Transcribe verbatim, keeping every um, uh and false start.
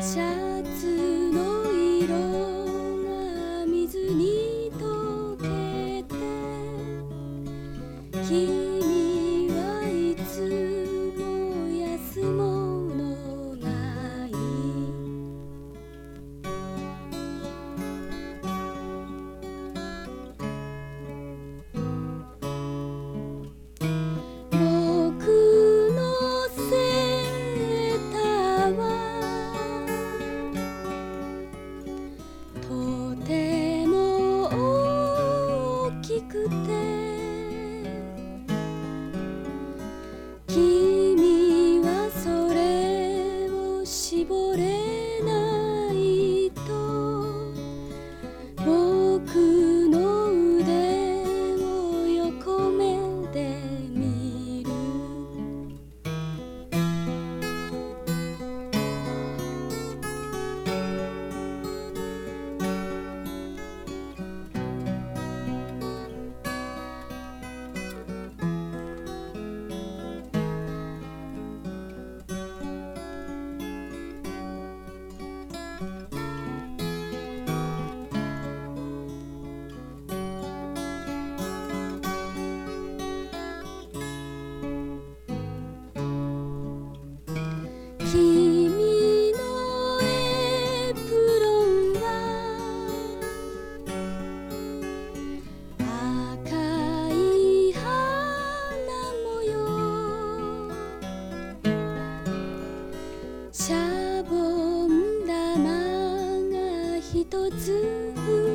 シャツの色が水に溶けて、君はいつも安物がいい。僕のセーターはとても大きくて、君はそれを絞れないと、僕の腕を横目で見る。君のエプロンは赤い花模様、シャボン玉がひとつ